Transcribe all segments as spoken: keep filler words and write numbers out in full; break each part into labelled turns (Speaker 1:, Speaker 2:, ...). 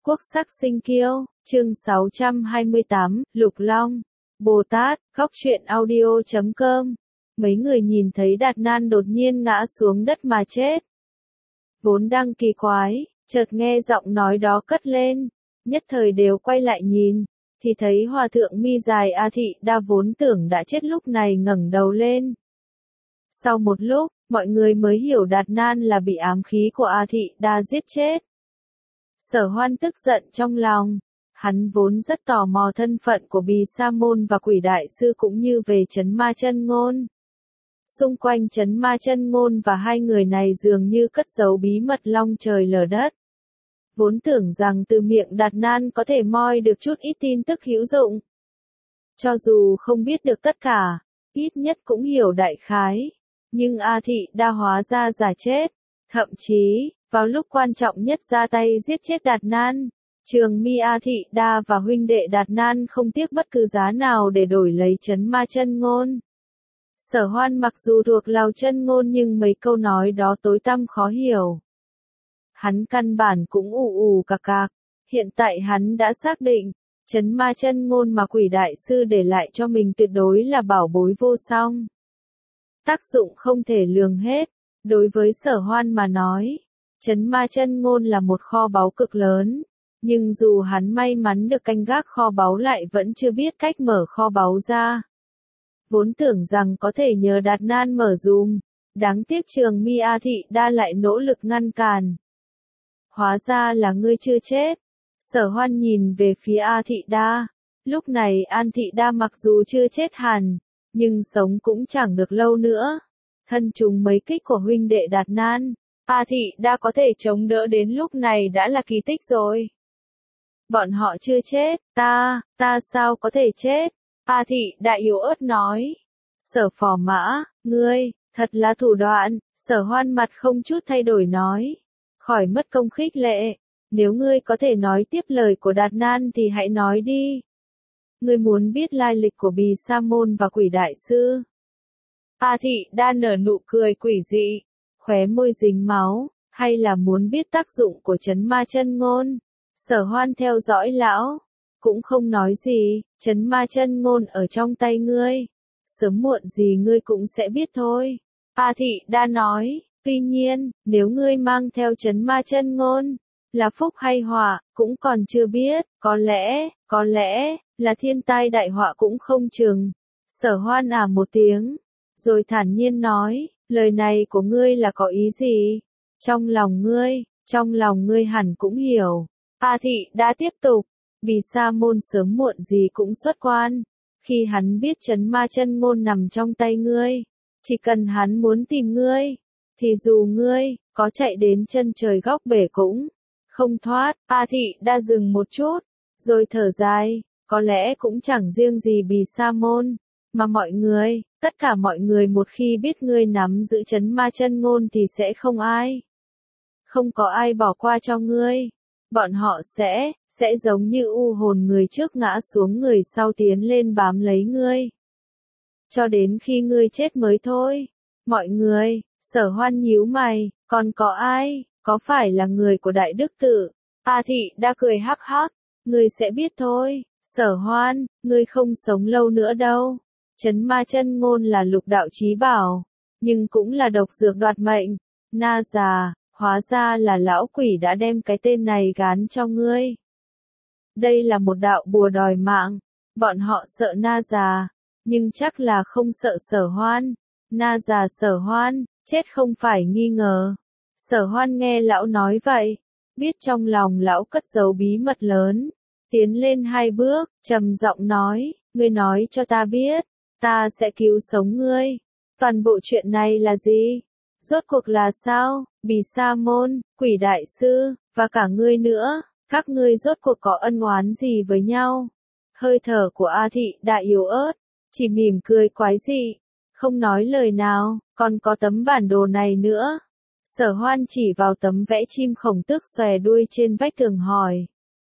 Speaker 1: Quốc sắc sinh kiêu, chương sáu trăm hai mươi tám, Lục Long, Bồ Tát, góc truyện audio chấm com. Mấy người nhìn thấy Đạt Nan đột nhiên ngã xuống đất mà chết. Vốn đang kỳ quái, chợt nghe giọng nói đó cất lên, nhất thời đều quay lại nhìn, thì thấy Hòa thượng mi dài A Thị Đa vốn tưởng đã chết lúc này ngẩng đầu lên. Sau một lúc, mọi người mới hiểu Đạt Nan là bị ám khí của A Thị Đa giết chết. Sở Hoan tức giận trong lòng, hắn vốn rất tò mò thân phận của Bì Sa Môn và Quỷ Đại Sư cũng như về Trấn Ma Chân Ngôn. Xung quanh Trấn Ma Chân Ngôn và hai người này dường như cất giấu bí mật long trời lở đất. Vốn tưởng rằng từ miệng Đạt Nan có thể moi được chút ít tin tức hữu dụng. Cho dù không biết được tất cả, ít nhất cũng hiểu đại khái. Nhưng A Thị Đa hóa ra giả chết, thậm chí, vào lúc quan trọng nhất ra tay giết chết Đạt Nan, Trường Mi A Thị Đa và huynh đệ Đạt Nan không tiếc bất cứ giá nào để đổi lấy Trấn Ma Chân Ngôn. Sở Hoan mặc dù thuộc Lào Chân Ngôn nhưng mấy câu nói đó tối tăm khó hiểu. Hắn căn bản cũng ù ù cạc cạc, hiện tại hắn đã xác định, Trấn Ma Chân Ngôn mà Quỷ Đại Sư để lại cho mình tuyệt đối là bảo bối vô song. Tác dụng không thể lường hết, đối với Sở Hoan mà nói, Trấn Ma Chân Ngôn là một kho báu cực lớn, nhưng dù hắn may mắn được canh gác kho báu lại vẫn chưa biết cách mở kho báu ra. Vốn tưởng rằng có thể nhờ Đạt Nan mở dùm, đáng tiếc Trường Mi A Thị Đa lại nỗ lực ngăn cản. Hóa ra là ngươi chưa chết. Sở Hoan nhìn về phía A Thị Đa, lúc này An Thị Đa mặc dù chưa chết hẳn, nhưng sống cũng chẳng được lâu nữa. Thân trùng mấy kích của huynh đệ Đạt Nan, A Thị Đa có thể chống đỡ đến lúc này đã là kỳ tích rồi. Bọn họ chưa chết, ta, ta sao có thể chết? A Thị Đa yếu ớt nói. Sở Phò Mã, ngươi, thật là thủ đoạn. Sở Hoan mặt không chút thay đổi nói. Khỏi mất công khích lệ, nếu ngươi có thể nói tiếp lời của Đạt Nan thì hãy nói đi. Ngươi muốn biết lai lịch của Bì Sa Môn và Quỷ Đại Sư? A Thị Đa nở nụ cười quỷ dị, khóe môi dính máu, hay là muốn biết tác dụng của Trấn Ma Chân Ngôn? Sở Hoan theo dõi lão, cũng không nói gì, Trấn Ma Chân Ngôn ở trong tay ngươi, sớm muộn gì ngươi cũng sẽ biết thôi. A Thị Đa nói, tuy nhiên, nếu ngươi mang theo Trấn Ma Chân Ngôn, là phúc hay họa, cũng còn chưa biết, có lẽ, có lẽ, là thiên tai đại họa cũng không chừng. Sở Hoan à một tiếng, rồi thản nhiên nói, lời này của ngươi là có ý gì? Trong lòng ngươi, trong lòng ngươi hẳn cũng hiểu. A Thị đã tiếp tục, Bì Sa Môn sớm muộn gì cũng xuất quan. Khi hắn biết Trấn Ma Chân Ngôn nằm trong tay ngươi, chỉ cần hắn muốn tìm ngươi, thì dù ngươi có chạy đến chân trời góc bể cũng không thoát. A Thị đã dừng một chút, rồi thở dài, có lẽ cũng chẳng riêng gì Bì Sa Môn, mà mọi người, tất cả mọi người một khi biết ngươi nắm giữ Trấn Ma Chân Ngôn thì sẽ không ai, không có ai bỏ qua cho ngươi. Bọn họ sẽ, sẽ giống như u hồn người trước ngã xuống người sau tiến lên bám lấy ngươi. Cho đến khi ngươi chết mới thôi. Mọi người, Sở Hoan nhíu mày, còn có ai, có phải là người của Đại Đức Tự? A Thị đã cười hắc hắc, ngươi sẽ biết thôi. Sở Hoan, ngươi không sống lâu nữa đâu. Trấn Ma Chân Ngôn là lục đạo chí bảo, nhưng cũng là độc dược đoạt mệnh. Na già, hóa ra là lão quỷ đã đem cái tên này gán cho ngươi. Đây là một đạo bùa đòi mạng. Bọn họ sợ Na già, nhưng chắc là không sợ Sở Hoan. Na già Sở Hoan, chết không phải nghi ngờ. Sở Hoan nghe lão nói vậy, biết trong lòng lão cất giấu bí mật lớn, tiến lên hai bước, trầm giọng nói, ngươi nói cho ta biết, ta sẽ cứu sống ngươi. Toàn bộ chuyện này là gì? Rốt cuộc là sao? Bì Sa Môn, Quỷ Đại Sư, và cả ngươi nữa, các ngươi rốt cuộc có ân oán gì với nhau? Hơi thở của A Thị Đa yếu ớt, chỉ mỉm cười quái dị, không nói lời nào. Còn có tấm bản đồ này nữa. Sở Hoan chỉ vào tấm vẽ chim khổng tước xòe đuôi trên vách tường hỏi.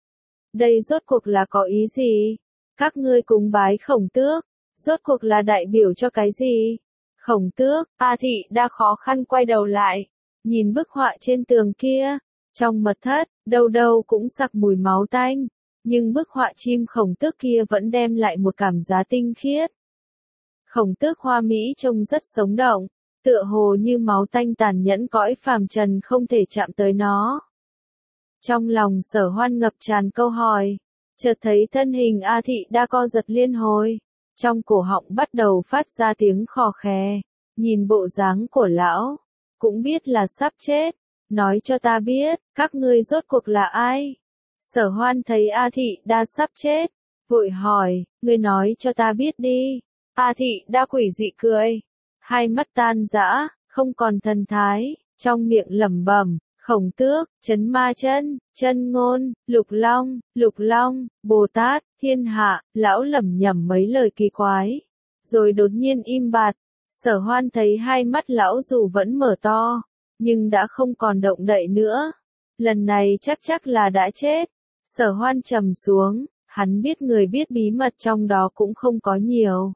Speaker 1: Đây rốt cuộc là có ý gì? Các ngươi cúng bái khổng tước, rốt cuộc là đại biểu cho cái gì? Khổng tước, A Thị Đa khó khăn quay đầu lại, nhìn bức họa trên tường kia, Trong mật thất, đâu đâu cũng sặc mùi máu tanh, nhưng bức họa chim khổng tước kia vẫn đem lại một cảm giác tinh khiết. Khổng tước hoa mỹ trông rất sống động, tựa hồ như máu tanh tàn nhẫn cõi phàm trần không thể chạm tới nó. Trong lòng Sở Hoan ngập tràn câu hỏi, chợt thấy thân hình A Thị Đa co giật liên hồi, trong cổ họng bắt đầu phát ra tiếng khò khè, nhìn bộ dáng của lão, cũng biết là sắp chết, nói cho ta biết, các ngươi rốt cuộc là ai? Sở Hoan thấy A Thị Đa sắp chết, vội hỏi, ngươi nói cho ta biết đi. A Thị Đa quỷ dị cười, hai mắt tan rã, không còn thần thái, trong miệng lẩm bẩm, Khổng Tước, Chấn Ma Chân, Chân Ngôn, Lục Long, Lục Long, Bồ Tát, Thiên Hạ, lão lẩm nhẩm mấy lời kỳ quái, rồi đột nhiên im bặt. Sở Hoan thấy hai mắt lão dù vẫn mở to, nhưng đã không còn động đậy nữa. Lần này chắc chắc là đã chết. Sở Hoan trầm xuống, hắn biết người biết bí mật trong đó cũng không có nhiều.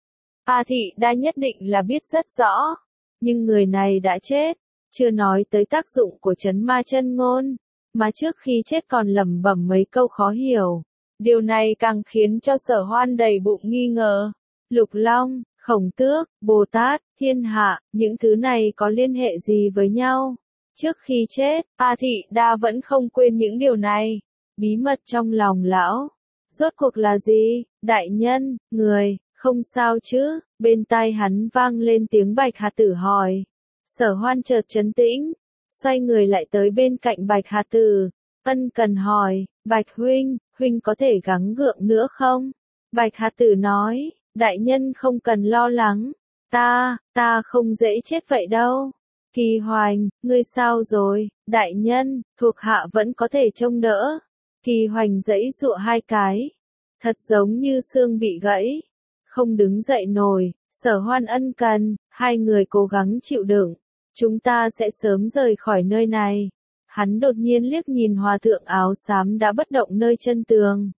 Speaker 1: A Thị Đa nhất định là biết rất rõ, nhưng người này đã chết, chưa nói tới tác dụng của Chấn Ma Chân Ngôn, mà trước khi chết còn lẩm bẩm mấy câu khó hiểu. Điều này càng khiến cho Sở Hoan đầy bụng nghi ngờ. Lục Long, Khổng Tước, Bồ Tát, Thiên Hạ, những thứ này có liên hệ gì với nhau? Trước khi chết, A Thị Đa vẫn không quên những điều này. Bí mật trong lòng lão, rốt cuộc là gì? Đại nhân, người, không sao chứ? Bên tai hắn vang lên tiếng Bạch Hà Tử hỏi. Sở Hoan chợt trấn tĩnh, xoay người lại tới bên cạnh Bạch Hà Tử, ân cần hỏi, Bạch huynh, huynh có thể gắng gượng nữa không? Bạch Hà Tử nói, đại nhân không cần lo lắng, ta, ta không dễ chết vậy đâu. Kỳ Hoành, ngươi sao rồi? Đại nhân, thuộc hạ vẫn có thể trông đỡ. Kỳ Hoành giãy giụa hai cái, thật giống như xương bị gãy, không đứng dậy nổi. Sở Hoan ân cần, hai người cố gắng chịu đựng, chúng ta sẽ sớm rời khỏi nơi này. Hắn đột nhiên liếc nhìn hòa thượng áo xám đã bất động nơi chân tường.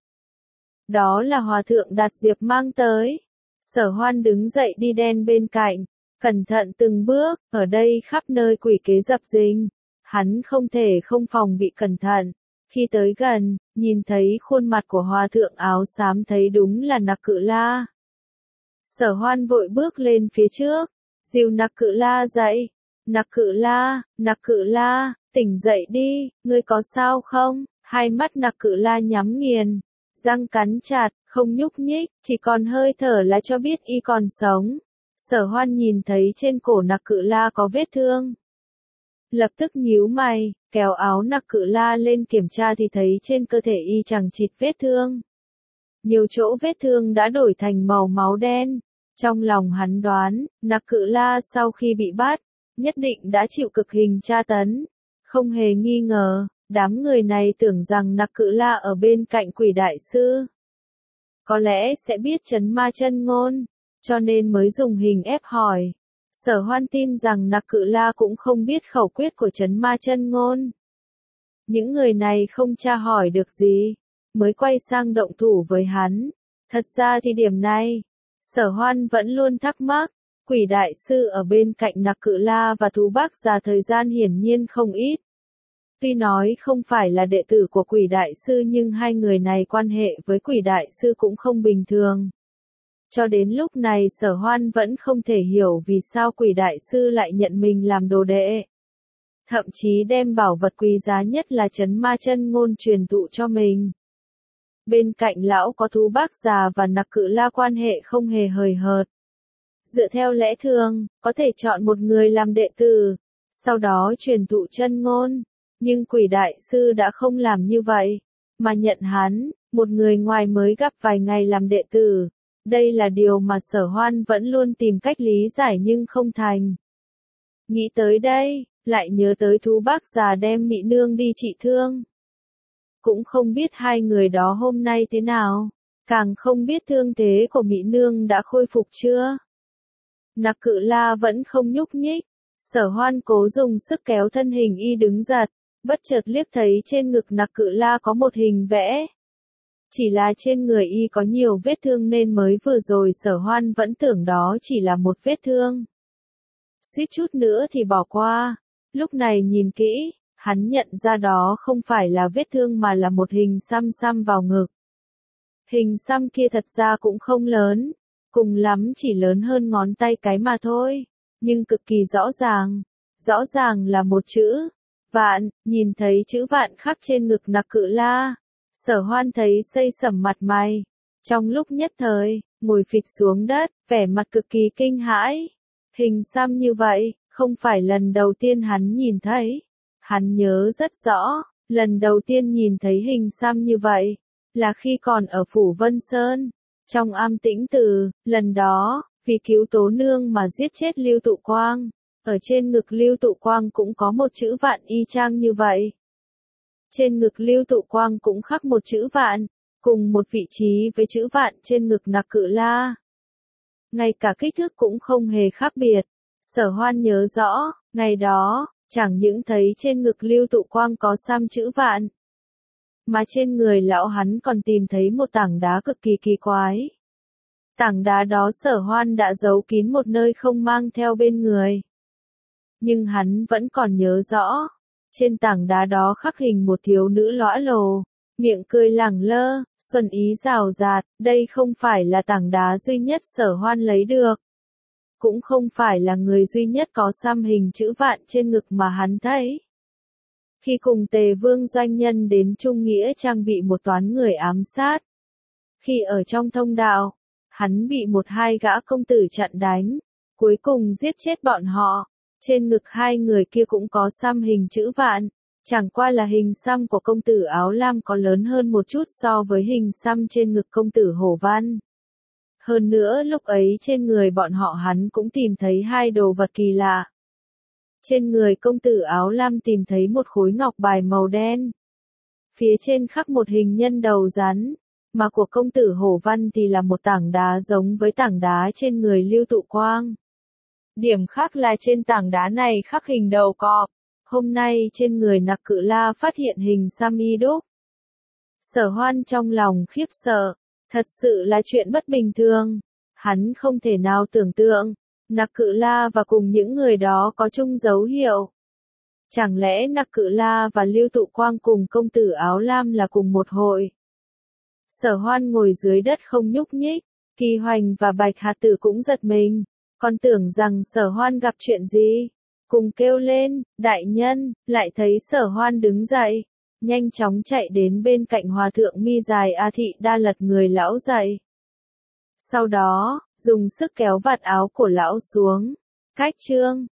Speaker 1: Đó là hòa thượng Đạt Diệp mang tới. Sở Hoan đứng dậy đi đen bên cạnh, cẩn thận từng bước, ở đây khắp nơi quỷ kế dập dình, hắn không thể không phòng bị cẩn thận. Khi tới gần, nhìn thấy khuôn mặt của hòa thượng áo xám thấy đúng là Nặc Cự La. Sở Hoan vội bước lên phía trước, dìu Nặc Cự La dậy. Nặc Cự La, Nặc Cự La, tỉnh dậy đi, ngươi có sao không? Hai mắt Nặc Cự La nhắm nghiền, răng cắn chặt, không nhúc nhích, chỉ còn hơi thở là cho biết y còn sống. Sở Hoan nhìn thấy trên cổ Nặc Cự La có vết thương, lập tức nhíu mày, kéo áo Nặc Cự La lên kiểm tra thì thấy trên cơ thể y chẳng chịt vết thương. Nhiều chỗ vết thương đã đổi thành màu máu đen. Trong lòng hắn đoán, Nặc Cự La sau khi bị bắt, nhất định đã chịu cực hình tra tấn. Không hề nghi ngờ, đám người này tưởng rằng Nặc Cự La ở bên cạnh Quỷ Đại Sư, có lẽ sẽ biết Chấn Ma Chân Ngôn, cho nên mới dùng hình ép hỏi. Sở Hoan tin rằng Nặc Cự La cũng không biết khẩu quyết của Chấn Ma Chân Ngôn. Những người này không tra hỏi được gì, mới quay sang động thủ với hắn. Thật ra thì điểm này, Sở Hoan vẫn luôn thắc mắc. Quỷ Đại Sư ở bên cạnh Nặc Cự La và Thú Bác Già thời gian hiển nhiên không ít. Tuy nói không phải là đệ tử của Quỷ Đại Sư nhưng hai người này quan hệ với Quỷ Đại Sư cũng không bình thường. Cho đến lúc này Sở Hoan vẫn không thể hiểu vì sao Quỷ Đại Sư lại nhận mình làm đồ đệ. Thậm chí đem bảo vật quý giá nhất là Chấn Ma Chân Ngôn truyền thụ cho mình. Bên cạnh lão có Thú Bác Già và Nặc Cự La quan hệ không hề hời hợt. Dựa theo lẽ thường, có thể chọn một người làm đệ tử, sau đó truyền thụ chân ngôn. Nhưng Quỷ Đại Sư đã không làm như vậy, mà nhận hắn, một người ngoài mới gặp vài ngày làm đệ tử. Đây là điều mà Sở Hoan vẫn luôn tìm cách lý giải nhưng không thành. Nghĩ tới đây, lại nhớ tới Thú Bác Già đem Mị Nương đi trị thương. Cũng không biết hai người đó hôm nay thế nào, càng không biết thương thế của Mị Nương đã khôi phục chưa. Nặc Cự La vẫn không nhúc nhích, Sở Hoan cố dùng sức kéo thân hình y đứng giật, bất chợt liếc thấy trên ngực Nặc Cự La có một hình vẽ. Chỉ là trên người y có nhiều vết thương nên mới vừa rồi Sở Hoan vẫn tưởng đó chỉ là một vết thương. Suýt chút nữa thì bỏ qua, lúc này nhìn kỹ, Hắn nhận ra đó không phải là vết thương mà là một hình xăm xăm vào ngực. Hình xăm kia thật ra cũng không lớn, cùng lắm chỉ lớn hơn ngón tay cái mà thôi, nhưng cực kỳ rõ ràng. Rõ ràng là một chữ, vạn, nhìn thấy chữ vạn khắc trên ngực Nặc Cự La. Sở Hoan thấy xây sẩm mặt mày, trong lúc nhất thời, ngồi phịch xuống đất, vẻ mặt cực kỳ kinh hãi. Hình xăm như vậy, không phải lần đầu tiên hắn nhìn thấy. Hắn nhớ rất rõ, lần đầu tiên nhìn thấy hình xăm như vậy, là khi còn ở Phủ Vân Sơn, trong Am Tĩnh Từ, lần đó, vì cứu Tố Nương mà giết chết Lưu Tụ Quang. Ở trên ngực Lưu Tụ Quang cũng có một chữ vạn y chang như vậy. Trên ngực Lưu Tụ Quang cũng khắc một chữ vạn, cùng một vị trí với chữ vạn trên ngực Nặc Cự La. Ngay cả kích thước cũng không hề khác biệt. Sở Hoan nhớ rõ, ngày đó, chẳng những thấy trên ngực Lưu Tụ Quang có xăm chữ vạn, mà trên người lão hắn còn tìm thấy một tảng đá cực kỳ kỳ quái. Tảng đá đó Sở Hoan đã giấu kín một nơi không mang theo bên người. Nhưng hắn vẫn còn nhớ rõ, trên tảng đá đó khắc hình một thiếu nữ lõa lồ, miệng cười lẳng lơ, xuân ý rào rạt, đây không phải là tảng đá duy nhất Sở Hoan lấy được. Cũng không phải là người duy nhất có xăm hình chữ vạn trên ngực mà hắn thấy. Khi cùng Tề Vương doanh nhân đến Trung Nghĩa trang bị một toán người ám sát. Khi ở trong thông đạo, hắn bị một hai gã công tử chặn đánh, cuối cùng giết chết bọn họ. Trên ngực hai người kia cũng có xăm hình chữ vạn, chẳng qua là hình xăm của công tử áo lam có lớn hơn một chút so với hình xăm trên ngực công tử Hổ Văn. Hơn nữa lúc ấy trên người bọn họ hắn cũng tìm thấy hai đồ vật kỳ lạ. Trên người công tử áo lam tìm thấy một khối ngọc bài màu đen. Phía trên khắc một hình nhân đầu rắn, mà của công tử Hổ Văn thì là một tảng đá giống với tảng đá trên người Lưu Tụ Quang. Điểm khác là trên tảng đá này khắc hình đầu cọp. Hôm nay trên người Nặc Cự La phát hiện hình xăm y đúc. Sở Hoan trong lòng khiếp sợ, thật sự là chuyện bất bình thường. Hắn không thể nào tưởng tượng, Nặc Cự La và cùng những người đó có chung dấu hiệu. Chẳng lẽ Nặc Cự La và Lưu Tụ Quang cùng công tử áo lam là cùng một hội? Sở Hoan ngồi dưới đất không nhúc nhích, Kỳ Hoành và Bạch Hạt Tử cũng giật mình. Còn tưởng rằng Sở Hoan gặp chuyện gì, cùng kêu lên, đại nhân, lại thấy Sở Hoan đứng dậy, nhanh chóng chạy đến bên cạnh hòa thượng mi dài A Thị Đa lật người lão dậy. Sau đó, dùng sức kéo vạt áo của lão xuống. Cách chương